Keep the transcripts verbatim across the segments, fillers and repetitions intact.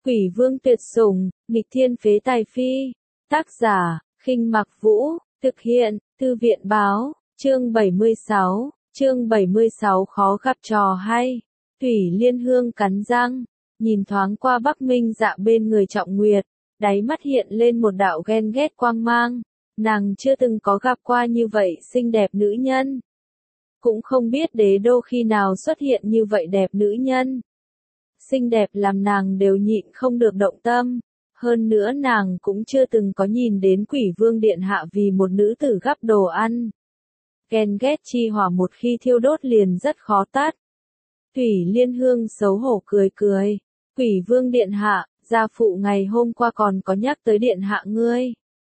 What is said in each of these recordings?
Quỷ vương tuyệt sủng, nghịch thiên phế tài phi. Tác giả, Khinh Mặc Vũ, thực hiện, Thư viện báo, chương bảy mươi sáu, chương bảy mươi sáu khó gặp trò hay. Thủy Liên Hương cắn răng, nhìn thoáng qua Bắc Minh Dạ bên người Trọng Nguyệt, đáy mắt hiện lên một đạo ghen ghét quang mang, nàng chưa từng có gặp qua như vậy xinh đẹp nữ nhân. Cũng không biết đế đô khi nào xuất hiện như vậy đẹp nữ nhân. Xinh đẹp làm nàng đều nhịn không được động tâm, hơn nữa nàng cũng chưa từng có nhìn đến Quỷ Vương Điện Hạ vì một nữ tử gắp đồ ăn. Ghen ghét chi hỏa một khi thiêu đốt liền rất khó tắt. Thủy Liên Hương xấu hổ cười cười, Quỷ Vương Điện Hạ, gia phụ ngày hôm qua còn có nhắc tới Điện Hạ ngươi.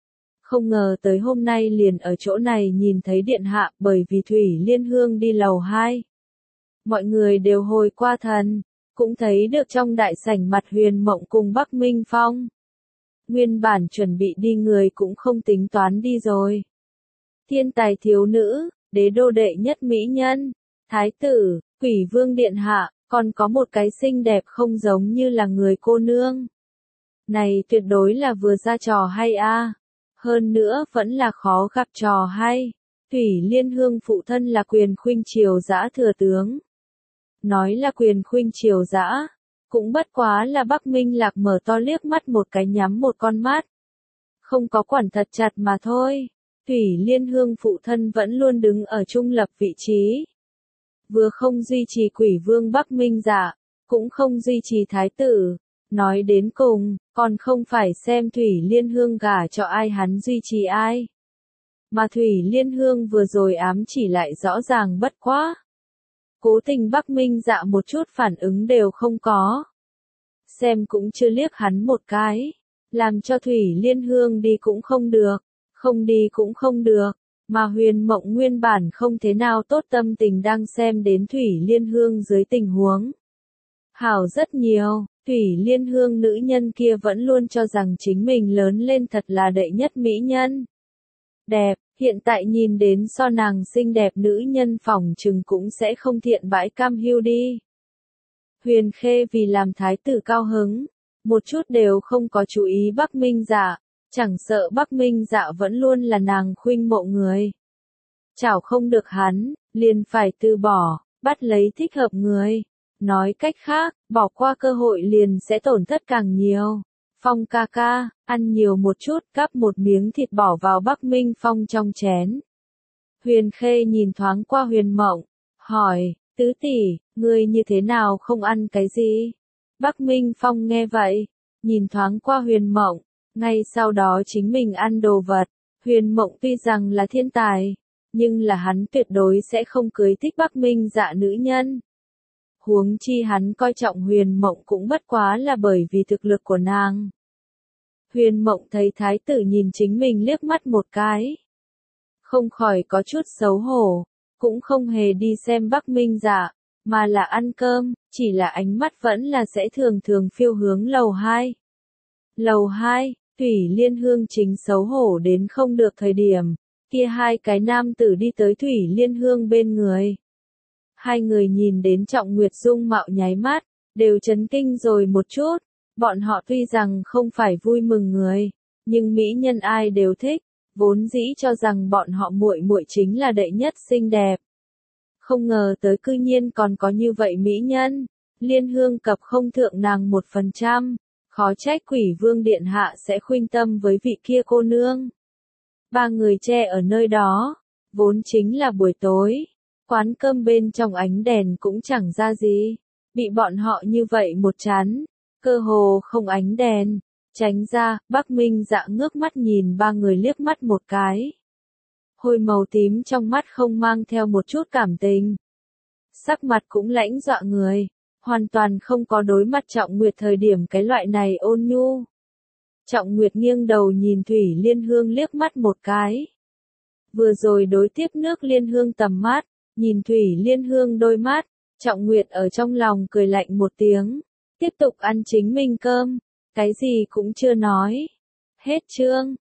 Không ngờ tới hôm nay liền ở chỗ này nhìn thấy Điện Hạ, bởi vì Thủy Liên Hương đi lầu hai. Mọi người đều hồi qua thần, cũng thấy được trong đại sảnh Mặt Huyền Mộng cùng Bắc Minh Phong. Nguyên bản chuẩn bị đi người cũng không tính toán đi rồi. Thiên tài thiếu nữ, đế đô đệ nhất mỹ nhân, thái tử, Quỷ Vương Điện Hạ, còn có một cái xinh đẹp không giống như là người cô nương. Này tuyệt đối là vừa ra trò hay a. Hơn nữa vẫn là khó gặp trò hay. Thủy Liên Hương phụ thân là Quyền Khuynh Triều Dã thừa tướng. Nói là Quyền Khuynh Triều Dã, cũng bất quá là Bắc Minh Lạc mở to liếc mắt một cái nhắm một con mắt. Không có quản thật chặt mà thôi. Thủy Liên Hương phụ thân vẫn luôn đứng ở trung lập vị trí. Vừa không duy trì Quỷ Vương Bắc Minh Dạ, cũng không duy trì thái tử. Nói đến cùng, còn không phải xem Thủy Liên Hương gả cho ai hắn duy trì ai. Mà Thủy Liên Hương vừa rồi ám chỉ lại rõ ràng bất quá. Cố tình Bắc Minh Dạ một chút phản ứng đều không có. Xem cũng chưa liếc hắn một cái. Làm cho Thủy Liên Hương đi cũng không được. Không đi cũng không được. Mà Huyền Mộng nguyên bản không thế nào tốt tâm tình đang xem đến Thủy Liên Hương dưới tình huống. Hảo rất nhiều. Thủy Liên Hương nữ nhân kia vẫn luôn cho rằng chính mình lớn lên thật là đệ nhất mỹ nhân. Đẹp, hiện tại nhìn đến so nàng xinh đẹp nữ nhân phỏng chừng cũng sẽ không thiện bãi cam hiu đi. Huyền Khê vì làm thái tử cao hứng, một chút đều không có chú ý Bắc Minh Dạ, chẳng sợ Bắc Minh Dạ vẫn luôn là nàng khuynh mộ người. Chảo không được hắn, liền phải từ bỏ, bắt lấy thích hợp người. Nói cách khác, bỏ qua cơ hội liền sẽ tổn thất càng nhiều. Phong ca ca, ăn nhiều một chút, cắp một miếng thịt bỏ vào Bắc Minh Phong trong chén. Huyền Khê nhìn thoáng qua Huyền Mộng, hỏi, tứ tỷ, ngươi như thế nào không ăn cái gì? Bắc Minh Phong nghe vậy, nhìn thoáng qua Huyền Mộng, ngay sau đó chính mình ăn đồ vật. Huyền Mộng tuy rằng là thiên tài, nhưng là hắn tuyệt đối sẽ không cưới thích Bắc Minh Dạ nữ nhân. Huống chi hắn coi trọng Huyền Mộng cũng bất quá là bởi vì thực lực của nàng. Huyền Mộng thấy thái tử nhìn chính mình liếc mắt một cái. Không khỏi có chút xấu hổ, cũng không hề đi xem Bắc Minh Dạ, mà là ăn cơm, chỉ là ánh mắt vẫn là sẽ thường thường phiêu hướng lầu hai. Lầu hai, Thủy Liên Hương chính xấu hổ đến không được thời điểm, kia hai cái nam tử đi tới Thủy Liên Hương bên người. Hai người nhìn đến Trọng Nguyệt dung mạo nháy mắt, đều chấn kinh rồi một chút. Bọn họ tuy rằng không phải vui mừng người, nhưng mỹ nhân ai đều thích, vốn dĩ cho rằng bọn họ muội muội chính là đệ nhất xinh đẹp. Không ngờ tới cư nhiên còn có như vậy mỹ nhân, Liên Hương cập không thượng nàng một phần trăm, khó trách Quỷ Vương Điện Hạ sẽ khuynh tâm với vị kia cô nương. Ba người che ở nơi đó, vốn chính là buổi tối. Quán cơm bên trong ánh đèn cũng chẳng ra gì, bị bọn họ như vậy một chán, cơ hồ không ánh đèn, tránh ra, Bắc Minh Dạ ngước mắt nhìn ba người liếc mắt một cái. Hôi màu tím trong mắt không mang theo một chút cảm tình. Sắc mặt cũng lãnh dọa người, hoàn toàn không có đối mặt Trọng Nguyệt thời điểm cái loại này ôn nhu. Trọng Nguyệt nghiêng đầu nhìn Thủy Liên Hương liếc mắt một cái. Vừa rồi đối tiếp nước Liên Hương tầm mắt. Nhìn Thủy Liên Hương đôi mắt, Trọng Nguyệt ở trong lòng cười lạnh một tiếng, tiếp tục ăn chính mình cơm, cái gì cũng chưa nói. Hết chương.